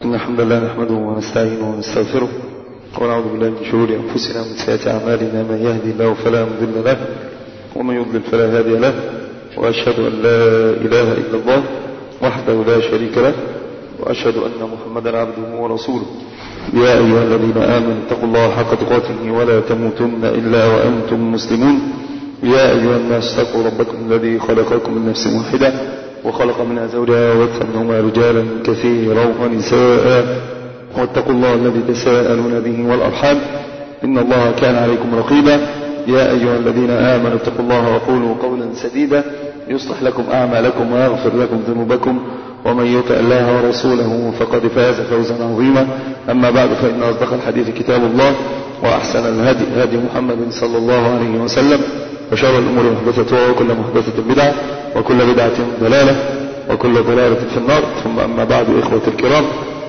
إن الحمد لله نحمده ونستعينه ونستغفره ونعوذ بالله من شرور أنفسنا ومن سيئات أعمالنا. من يهدي الله فلا مضل له ومن يضلل فلا هادي له، وأشهد أن لا إله إلا الله وحده لا شريك له، وأشهد أن محمدا عبده ورسوله. يا أيها الذين آمنوا اتقوا الله حق تقاته ولا تموتن إلا وأنتم مسلمون. يا أيها الناس اتقوا ربكم الذي خلقكم من نفس واحدة وخلق منها زوجها وبث منهما رجالا كثيرا ونساء، واتقوا الله الذي تساءلون به والأرحام إن الله كان عليكم رقيبا. يا أيها الذين آمنوا اتقوا الله وقولوا قولا سديدا يصلح لكم أعمالكم ويغفر لكم ذنوبكم، ومن يطع الله ورسوله فقد فاز فوزا عظيما. أما بعد، فإن أصدق الحديث كتاب الله، وأحسن الهدي هدي محمد صلى الله عليه وسلم، وشر الأمور محدثتها وكل محدثة بدعة وكل بدعة ضلالة وكل ضلالة في النار. ثم أما بعد، إخوة الكرام،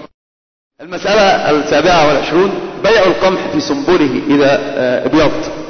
المسألة 27 بيع القمح في سنبله إذا ابيض.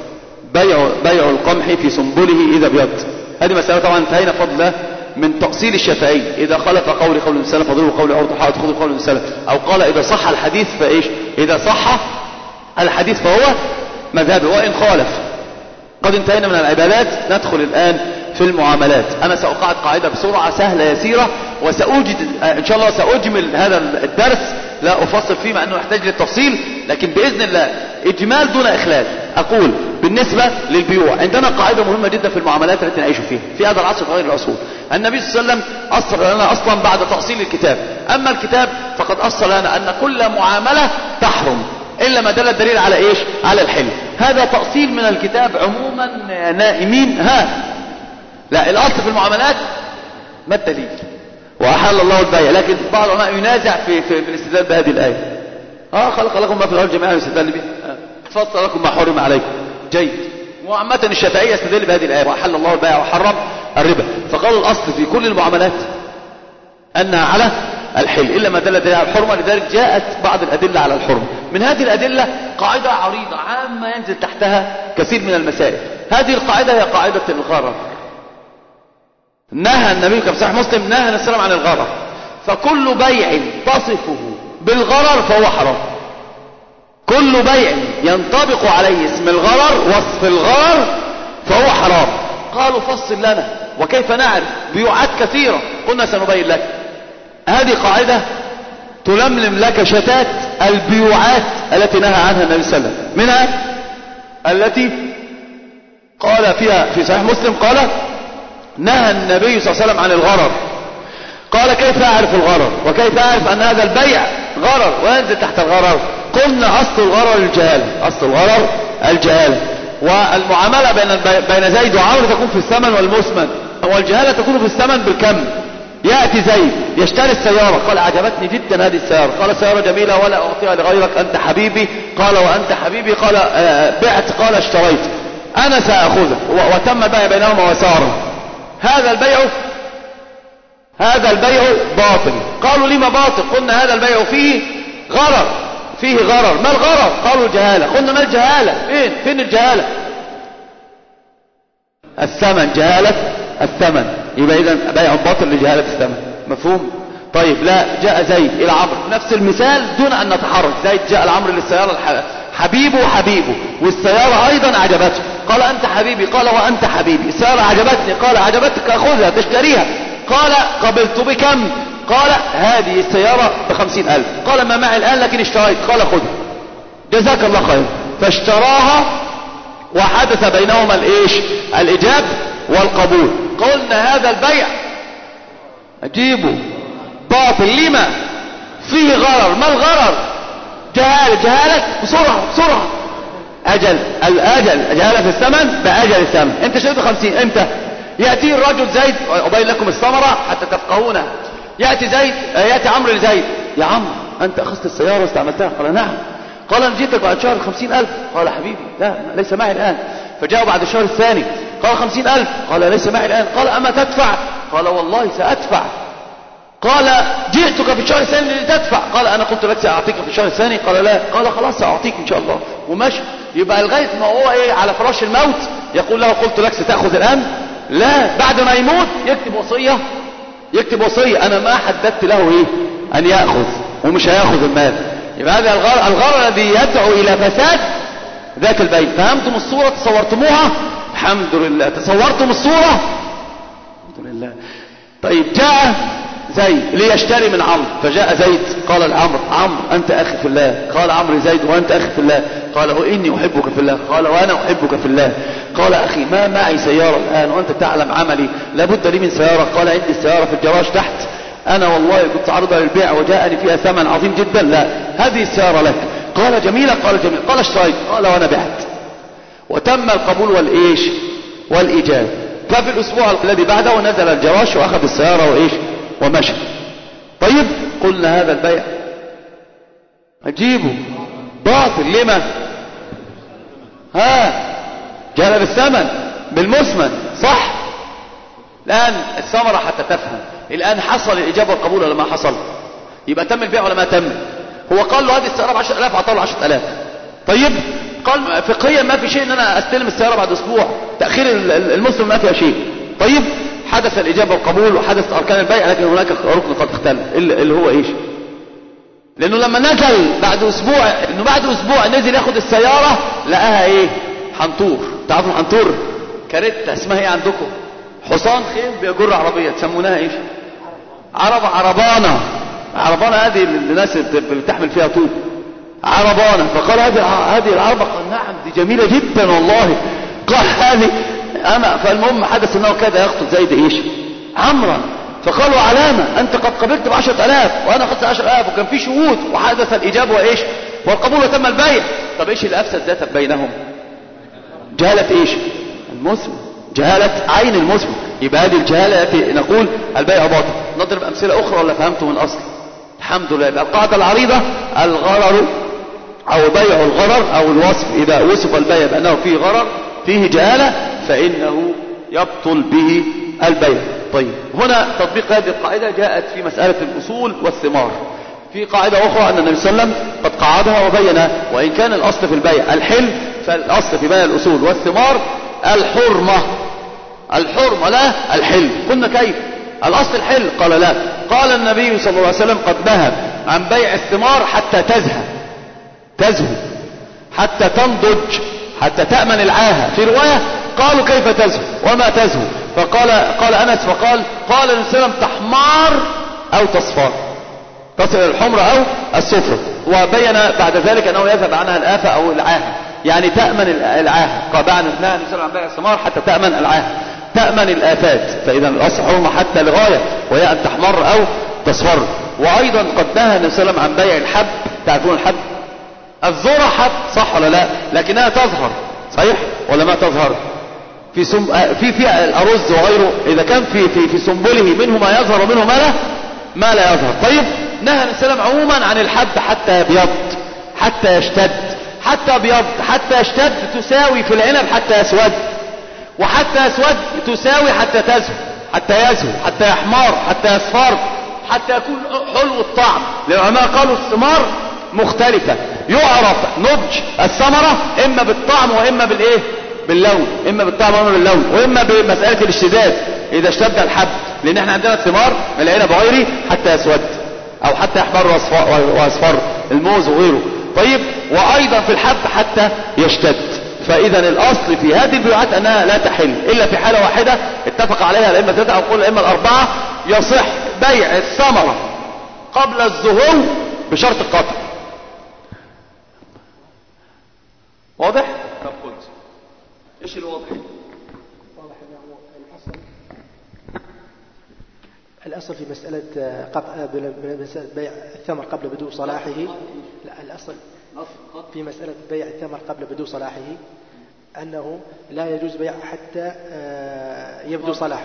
بيع القمح في سنبله إذا ابيض، هذه مسألة طبعا انتهينا بفضل الله من تأصيل الشافعي. إذا خالف قول السلف فضربوا قول عرض حائط خذوا قول السلف، أو قال إذا صح الحديث فإيش؟ إذا صح الحديث فهو مذهبه وإن خالف. قد انتهينا من العبادات، ندخل الآن في المعاملات. أنا سأقعد قاعدة بسرعة سهلة يسيرة، وسأوجد إن شاء الله سأجمل هذا الدرس، لا أفصل فيه مع أنه يحتاج للتفصيل، لكن بإذن الله إجمال دون إخلال. أقول بالنسبة للبيوع، عندنا قاعدة مهمة جدا في المعاملات التي نعيش فيها في هذا العصر غير العصور. النبي صلى الله عليه وسلم أصل لنا أصلا بعد تأصيل الكتاب. أما الكتاب فقد أصل لنا أن كل معاملة تحرم إلا ما دل الدليل على إيش؟ على الحل. هذا تأصيل من الكتاب عموما نائمين. لا، الأصل في المعاملات ما الدليل؟ وأحل الله البيع. لكن بعض العلماء ينازع في الاستدلال بهذه الآية. خلق لكم ما في الأرض جميعا يستدل به، فصل لكم ما حرم عليكم. جيد. وعامة الشافعية يستدل بهذه الآية وأحل الله البيع وحرم الربا. فقالوا الأصل في كل المعاملات أنها على الحل إلا ما دل الدليل على الحرمة. لذلك جاءت بعض الأدلة على الحرمة. من هذه الأدلة قاعدة عريضة عامة ينزل تحتها كثير من المسائل. هذه القاعدة هي قاعدة الغرر. نهى النبي كما في صحيح مسلم نهى النبي صلى الله عليه وسلم عن الغرر. فكل بيع تصفه بالغرر فهو حرام. كل بيع ينطبق عليه اسم الغرر، وصف الغرر، فهو حرام. قالوا فصل لنا، وكيف نعرف؟ بيوعات كثيرة. قلنا سنبين لك. هذه قاعدة تلملم لك شتات البيوعات التي نهى عنها النبي صلى الله عليه وسلم. منها التي قال فيها في صحيح مسلم، قال نهى النبي صلى الله عليه وسلم عن الغرر. قال كيف أعرف الغرر؟ وكيف أعرف أن هذا البيع غرر وينزل تحت الغرر؟ قلنا أصل الغرر الجهالة. أصل الغرر الجهالة. والمعاملة بين زيد وعمرو تكون في الثمن والمثمن، والجهالة تكون في الثمن بالكم. يأتي زيد يشتري السيارة، قال عجبتني جدا هذه السيارة، قال سيارة جميلة ولا أعطيها لغيرك، أنت حبيبي. قال وأنت حبيبي. قال بعت. قال اشتريت، أنا سأخذها. وتم البيع بينهما وسارا. هذا البيع باطل. قالوا لما باطل؟ قلنا هذا البيع فيه غرر. فيه غرر. ما الغرر؟ قالوا الجهالة. قلنا ما الجهالة؟ فين الجهالة؟ الثمن. جهالة الثمن. يبقى إذن بيع باطل لجهالة الثمن. مفهوم؟ طيب، لا، جاء زيد إلى عمرو نفس المثال دون أن نتحرك. زيد جاء لعمرو للسيارة حبيبه، والسيارة أيضا عجبته. قال أنت حبيبي. قال وأنت حبيبي. السيارة عجبتني. قال عجبتك، أخذها تشتريها. قال قبلت بكم؟ قال هذه السيارة ب50,000. قال ما معي الآن لكن اشتريت. قال خذها، جزاك الله خير. فاشتراها وحدث بينهما الإجاب والقبول. قلنا هذا البيع أجيبه باطل. لما؟ فيه غرر. ما الغرر؟ جهالة. بسرعة. الأجل. جهالة في الثمن بأجل الثمن. انت شريت 50. امتى؟ يأتي الرجل زيد، أبين لكم الثمرة حتى تفقهونها. يأتي عمرو لزيد، يا عمرو أنت أخذت السيارة واستعملتها؟ قال نعم. قال أنا جيتك بعد شهر 50,000. قال حبيبي لا، ليس معي الآن. فجاء بعد الشهر الثاني، قال 50,000. قال ليس معي الآن. قال أما تدفع؟ قال والله سأدفع. قال جئتك في الشهر الثاني لتدفع. قال أنا قلت لك سأعطيك في الشهر الثاني. قال لا. قال خلاص سأعطيك إن شاء الله. وماشي. يبقى لغاية ما هو على فراش الموت يقول له قلت لك ستأخذ الآن؟ لا. بعد ما يموت يكتب وصية. أنا ما حددت له أن يأخذ. ومش هياخد المال. يبقى هذا الغرر الذي يدعو إلى فساد ذات البيع. فهمتم الصورة؟ تصورتموها؟ الحمد لله. تصورتم الصورة؟ الحمد لله. طيب جاء زيد ليشتري من عمرو، فجاء زيد قال لعمرو: عمرو أنت أخي في الله. قال عمرو: زيد وأنت أخي في الله؟ قال: إني أحبك في الله. قال: وأنا أحبك في الله. قال: أخي ما معي سيارة الآن وأنت تعلم عملي، لابد لي من سيارة. قال: عندي السيارة في الجراج تحت، أنا والله كنت عرضها للبيع وجاءني فيها ثمن عظيم جدا، لا هذه السيارة لك. قال: جميلة. قال: جميل. قال: اشتريت. قال: وأنا بعت. وتم القبول والإيش والإيجاب. ففي الأسبوع الذي بعده نزل الجراج وأخذ السيارة وإيش ومشى. طيب قلنا هذا البيع أجيبه باطل. لما؟ جاء بالثمن بالمثمن، صح؟ الآن الثمرة حتى تفهم، الآن حصل الإجابة والقبول ولا ما حصل؟ يبقى تم البيع ولا ما تم؟ هو قال له هذه السيارة ب10,000، أعطاه له 10,000. طيب قال فقهيا ما في شيء ان انا استلم السيارة بعد اسبوع، تأخير المسلم ما فيها شيء. طيب حدث الإجابة والقبول وحدث أركان البيع، لكن هناك ركن قد اختل اللي هو إيش؟ لأنه لما نزل بعد أسبوع نزل ياخد السيارة لقاها إيه؟ حنطور. تعرفوا الحنطور؟ كاريتا اسمها إيه عندكم؟ حصان خيل بيجر عربية، تسمونها إيش؟ عربانة. هذه الناس بتحمل فيها طوب، عربانة. فقال: هذه العربة. قال: نعم دي جميلة جدا والله. قال: هذه أنا. فالمهم حدث أنه كاد يقتل زيد إيش؟ عمرا. فقالوا: علامة أنت قد قبلت ب10,000 وأنا أخذت 10,000 وكان في شهود، وحدث الإجابة وإيش والقبول وتم البيع. طب إيش اللي أفسد ذات بينهم؟ جهالة إيش؟ المسلم، جهالة عين المسلم. يبقى هذه الجهالة التي نقول البيع باطل. نضرب أمثلة أخرى ولا فهمتم من الأصل؟ الحمد لله. يبقى القاعدة العريضة: الغرر أو بيع الغرر أو الوصف إذا وصف البيع بأنه فيه غرر فيه جهالة فإنه يبطل به البيع. طيب هنا تطبيق هذه القاعدة جاءت في مسألة الأصول والثمار. في قاعدة أخرى أن النبي صلى الله عليه وسلم قد قعدها وبينها، وإن كان الأصل في البيع الحل، فالأصل في بيع الأصول والثمار الحرمة لا الحل. قلنا كيف؟ الأصل الحل. قال: لا. قال النبي صلى الله عليه وسلم: قد نهى عن بيع الثمار حتى تزهو، حتى تنضج، حتى تأمن العاهة. في رواية قالوا: كيف تزهو وما تزهو؟ قال أنس قال النبي صلى الله عليه وسلم: تحمار أو تصفر، تصل الحمر أو الصفر. وبين بعد ذلك أنه يذهب عنها الآفة أو العاهة، يعني تأمن العاهة. قال: نهى النبي صلى الله عليه وسلم عن بيع الثمار حتى تأمن العاهة، تأمن الآفات. فإذا الأصل حرمة حتى لغاية، وهي أن تحمر أو تصفر. وأيضا قد نهى النبي صلى الله عليه وسلم عن بيع الحب. تعرفون الحب؟ الذرة حب، صح ولا لا؟ لكنها تظهر، صحيح ولا ما تظهر؟ في الأرز وغيره، إذا كان في سنبله منه ما يظهر ومنه ما لا يظهر. طيب نهى النبي صلى الله عليه وسلم عموما عن الحب حتى يبيض، حتى يشتد، حتى يبيض، حتى يشتد تساوي في العنب حتى يسود، وحتى يسود تساوي حتى تزهو، حتى يزهو، حتى يحمار، حتى يصفر، حتى يكون حلو الطعم. العلماء قالوا الثمار مختلفة، يعرف نضج الثمرة إما بالطعم وإما بالإيه؟ باللون. إما بالطعم وإما باللون، وإما بمسألة الاشتداد إذا اشتد الحب. لأن احنا عندنا الثمار من العنب وغيره حتى يسود أو حتى يحمر واصفر، الموز وغيره. طيب وأيضا في الحب حتى يشتد. فإذا الأصل في هذه البيوعات أنها لا تحل إلا في حالة واحدة اتفق عليها الأئمة الثلاثة أو قول الأئمة الأربعة: يصح بيع الثمرة قبل الزهو بشرط القطع. واضح؟ طب قلت ايش الواضح؟ واضح انه الاصل في مسألة بيع الثمر قبل بدو صلاحه. لا، الاصل في مسألة بيع الثمر قبل بدو صلاحه انه لا يجوز بيع حتى يبدو صلاحه،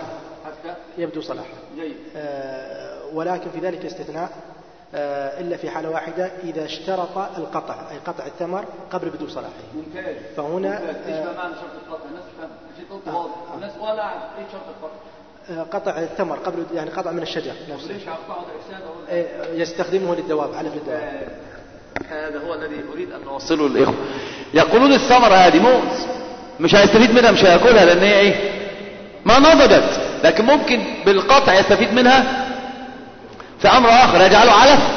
ولكن في ذلك استثناء إلا في حالة واحدة إذا اشترط القطع، أي قطع الثمر قبل بدو صلاحه. ممتاز. فهنا ايش معنى شرط القطع؟ الناس فهم شيء واضح، الناس ولا عارف ايش شرط القطع. قطع الثمر قبل، يعني قطع من الشجر نفسه. ليش يقطعوا الإفساد؟ يستخدمه للدواب، علف للدواب. هذا هو الذي أريد أن نوصله للإخوة. يقولون الثمرة هذه موز، مش هيستفيد منها، مش هياكلها لأن هي إيه؟ ما نضجت، لكن ممكن بالقطع يستفيد منها في أمر آخر، يجعله علف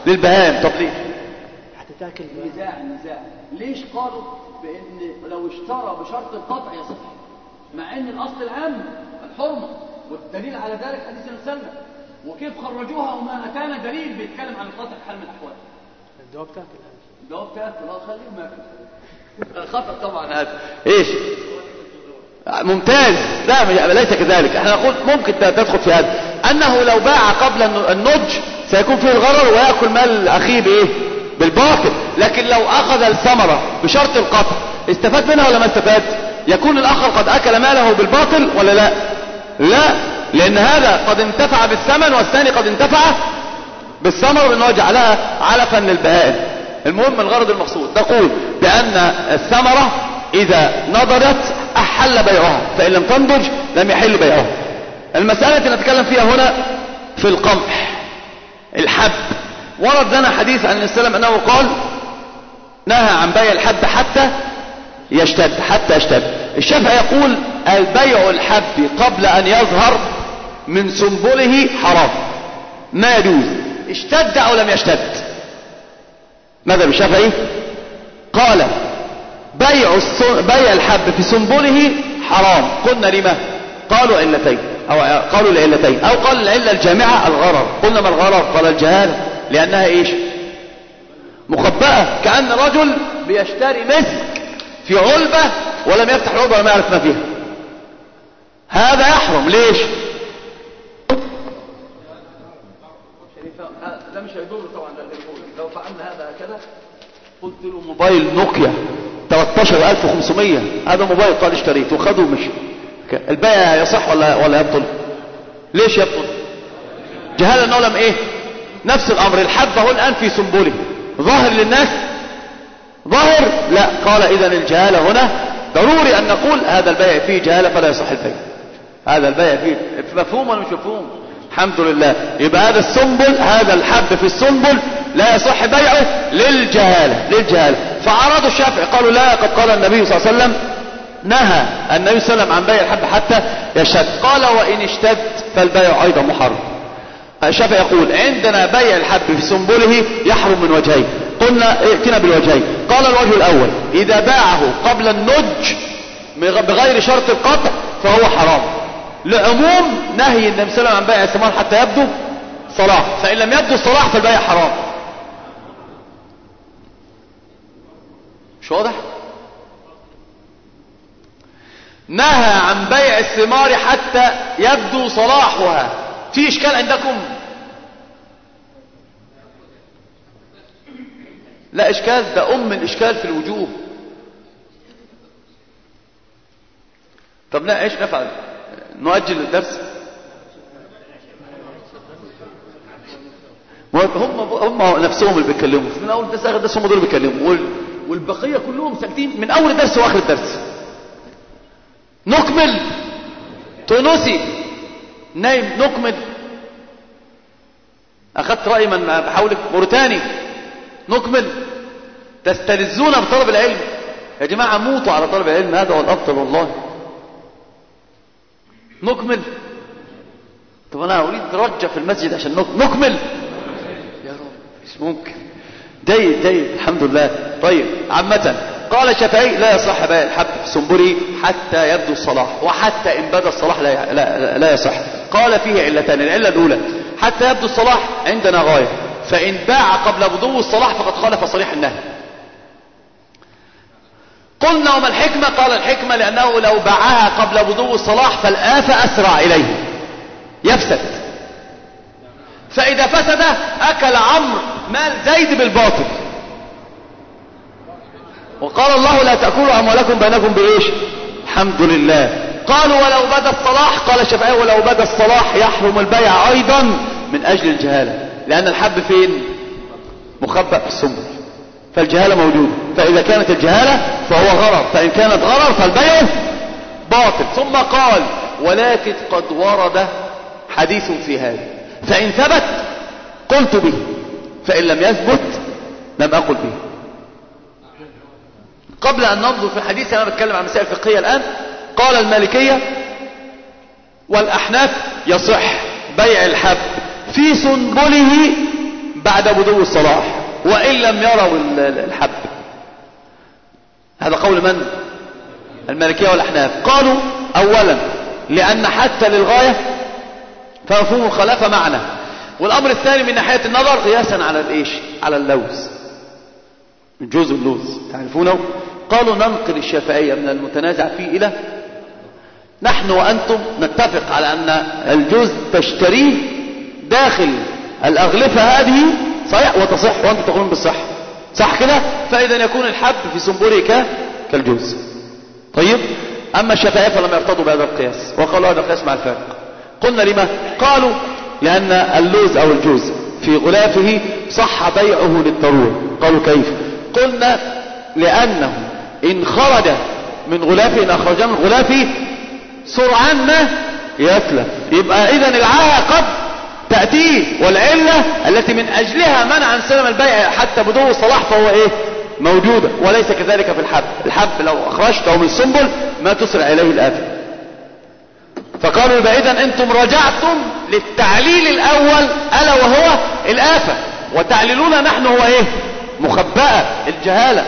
للبهائم. طب ليه؟ حتى تاكل نزاع ليش قالوا بان لو اشترى بشرط القطع يصح، مع ان الاصل العام الحرمه، والدليل على ذلك حديث السلمى، وكيف خرجوها وما اتانا دليل بيتكلم عن القطع في حال من الاحوال؟ الدواب تاكل، الدواب تاكل، خليهم ياكل. خطأ طبعا هذا. ايش؟ ممتاز. لا ليس كذلك. احنا نقول ممكن تدخل في هذا، انه لو باع قبل النضج سيكون فيه الغرر ويأكل مال اخيه بايه؟ بالباطل. لكن لو اخذ الثمرة بشرط القطع استفاد منها ولا ما استفاد؟ يكون الاخر قد اكل ماله بالباطل ولا لا؟ لا، لان هذا قد انتفع بالثمن والثاني قد انتفع بالثمر لانه جعلها علفا للبهائم. المهم الغرض المقصود نقول بان الثمرة اذا نضجت احل بيعها، فان لم تنضج لم يحل بيعها. المسألة التي نتكلم فيها هنا في القمح الحب، ورد لنا حديث عن النبي صلى الله عليه وسلم انه قال نهى عن بيع الحب حتى يشتد. الشافعي يقول البيع الحب قبل ان يظهر من سنبله حرام، ما يجوز اشتد او لم يشتد. ماذا بالشافعي؟ قال بيع الحب في سنبله حرام. قلنا لما؟ قالوا علتين، او قالوا لعلتين، او قال العله الجامعه الغرر. قلنا ما الغرر؟ قال الجهاله، لانها ايش؟ مخبأة. كأن رجل بيشتري مسك في علبة ولم يفتح العلبة ولا يعرف ما فيها، هذا يحرم. ليش؟ لا مش هيضر طبعا. لو فعلنا هذا هكذا، قلت له موبايل نوكيا 13500 هذا موبايل، قال اشتريته وخده ومشي، البيع يصح ولا يبطل؟ ليش يبطل؟ جهالة انه لم ايه؟ نفس الامر. الحب هو الان في سنبله ظاهر للناس، ظاهر لا. قال اذا الجهالة هنا ضروري ان نقول هذا البيع فيه جهالة فلا يصح البيع. هذا البيع فيه مفهوم ولا مش مفهوم؟ الحمد لله. يبقى هذا السنبل، هذا الحب في السنبل لا يصح بيعه للجهالة. فعرضوا الشافعي قالوا لا، قد قال النبي صلى الله عليه وسلم نهى النبي صلى الله عليه وسلم عن بيع الحب حتى يشتد. قال وإن اشتد فالبيع أيضا محرم. الشافعي يقول عندنا بيع الحب في سنبله يحرم من وجهين. قلنا ائتنا بالوجهين. قال الوجه الأول إذا باعه قبل النضج بغير شرط القطع فهو حرام، لعموم نهي النبي صلى الله عليه وسلم عن بيع الثمار حتى يبدو صلاح، فإن لم يبدو صلاح فالبيع حرام. مش واضح؟ نهى عن بيع الثمار حتى يبدو صلاحها. في إشكال عندكم؟ لا إشكال، ده الإشكال في الوجوه. طب لا، ايش نفعل؟ نؤجل الدرس؟ هم نفسهم اللي بيتكلموا من اول درس اخر درس، هم دول اللي بيتكلموا، والبقيه كلهم ساكتين من اول درس واخر الدرس. نكمل. تونسي نايم، نكمل. اخذت راي من بحولك. موريتاني نكمل. تستلذون بطلب العلم يا جماعه، موتوا على طلب العلم، هذا هو الافضل والله. نكمل. طب انا اريد رجع في المسجد عشان نكمل يا رب. مش ممكن. جيد الحمد لله. طيب عامة قال الشافعي لا يصح بيع الحب في سنبله حتى يبدو الصلاح، وحتى ان بدا الصلاح لا يصح. قال فيه علتان. العله الاولى حتى يبدو الصلاح عندنا غايه، فان باع قبل بدو الصلاح فقد خالف صريح النهي. قلنا وما الحكمة؟ قال الحكمة لأنه لو باعها قبل بدو الصلاح فالآفة أسرع إليه، يفسد. فإذا فسد أكل عمرو مال زيد بالباطل. وقال الله لا تأكلوا أموالكم بينكم بإيش؟ الحمد لله. قالوا ولو بدا الصلاح، قال الشافعي ولو بدا الصلاح يحرم البيع أيضا من أجل الجهالة، لأن الحب فين؟ مخبأ في السنبل، فالجهالة موجودة. فإذا كانت الجهالة فهو غرر، فإن كانت غرر فالبيع باطل. ثم قال ولكن قد ورد حديث في هذا، فإن ثبت قلت به، فإن لم يثبت لم أقل به. قبل أن ننظر في الحديث أنا بتكلم عن مسائل فقهية الآن. قال المالكية والأحناف يصح بيع الحب في سنبله بعد بدو الصلاح وإن لم يروا الحب. هذا قول من؟ المالكية والأحناف. قالوا أولا لأن حتى للغاية فمفهوم الخلافة معنى. والأمر الثاني من ناحية النظر قياسا على الإيش؟ على اللوز، من جزء اللوز تعرفونه. قالوا ننقل الشافعية من المتنازع فيه إلى نحن وأنتم نتفق على أن الجزء تشتريه داخل الأغلفة هذه صحيح وتصح، وأنتم تقولون بالصح، صح كده؟ فإذا يكون الحب في سنبله كالجزء. طيب، أما الشافعية فلم يرتضوا بهذا القياس وقالوا هذا القياس مع الفارق. قلنا لما؟ قالوا لأن اللوز أو الجوز في غلافه صح بيعه للضرورة. قالوا كيف؟ قلنا لأنه إن خرج من غلافه، إن أخرج من غلافه سرعان ما يتلف، يبقى إذن العاهة قد تأتيه، والعلة التي من أجلها منع عن سلم البيع حتى بدو الصلاح فهو إيه؟ موجودة. وليس كذلك في الحب. الحب لو أخرجته من السنبل ما تسرع إليه الآفة. فقالوا يبقى إذن أنتم رجعتم للتعليل الأول ألا وهو الآفة، وتعليلنا نحن هو إيه؟ مخبأة الجهالة،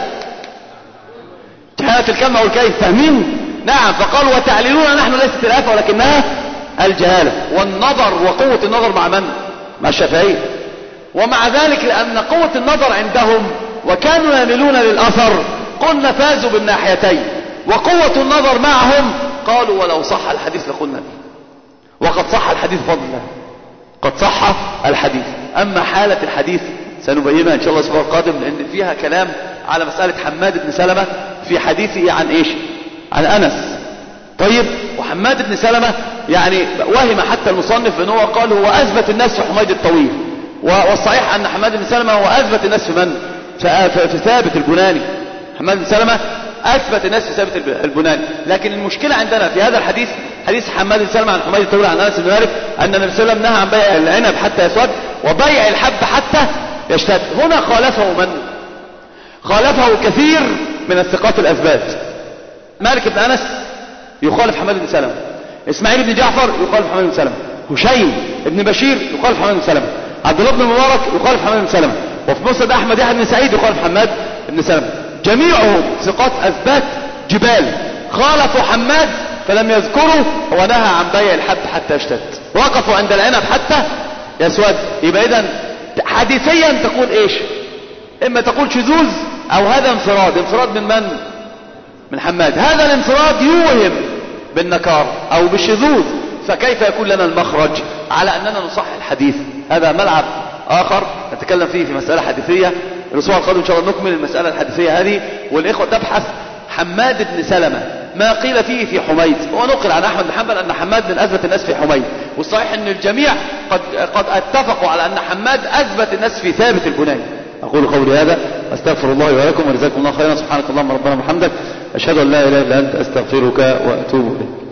جهالة الكلمة والكيف، فاهمين؟ نعم. فقالوا وتعليلنا نحن ليست الآفة ولكنها الجهالة. والنظر وقوة النظر مع من؟ مع الشافعية. ومع ذلك لأن قوة النظر عندهم وكانوا يميلون للأثر قلنا فازوا بالناحيتين، وقوة النظر معهم قالوا ولو صح الحديث لقلنا به، وقد صح الحديث بفضل الله، قد صح الحديث. أما حالة الحديث سنبينها إن شاء الله الأسبوع القادم، لأن فيها كلام على مسألة حماد بن سلمة في حديثه عن إيش؟ عن أنس. طيب، وحماد بن سلمة يعني وهم حتى المصنف أنه قال هو أثبت الناس في حميد الطويل، والصحيح أن حماد بن سلمة هو أثبت الناس في من؟ في ثابت البناني. حماد بن سلمة أثبت الناس في ثابت البناني. لكن المشكلة عندنا في هذا الحديث، حديث حماد بن سلمة عن حميد الطويل عن أنس بن مالك، أن النبي صلى الله عليه وسلم نهى عن بيع العنب حتى يسود وبيع الحب حتى يشتد. هنا خالفه من؟ خالفه كثير من الثقات الأثبات. مالك بن أنس يخالف حماد بن سلمة، إسماعيل بن جعفر يخالف حماد بن سلمة، هشيم بن بشير يخالف حماد بن سلمة، عبد الله بن مبارك يخالف حماد بن سلمة، وفي مسند أحمد يحيى بن سعيد يخالف حماد بن سلمة. جميعهم ثقات أثبات جبال، خالفوا حماد فلم يذكروا ونهى عن بيع الحب حتى يشتد، وقفوا عند العنب حتى يسود. يبقى إذن حديثيا تقول إيش؟ إما تقول شذوذ أو هذا انفراد من من؟ من حماد. هذا الانفراد يوهم بالنكار أو بالشذوذ، فكيف يكون لنا المخرج على أننا نصح الحديث؟ هذا ملعب آخر نتكلم فيه في مسألة حديثية. الأسبوع القادم إن شاء الله نكمل المسألة الحديثية هذه، والإخوة تبحث حماد بن سلمة ما قيل فيه في حميد. ونقل عن أحمد بن حنبل أن حماد من أثبت الناس في حميد، والصحيح أن الجميع قد اتفقوا على أن حماد أثبت الناس في ثابت البناني. أقول قولي هذا، أستغفر الله ولكم، وجزاكم الله خيرا. سبحانك اللهم ربنا وبحمدك، أشهد أن لا إله إلا أنت، أستغفرك وأتوب إليك.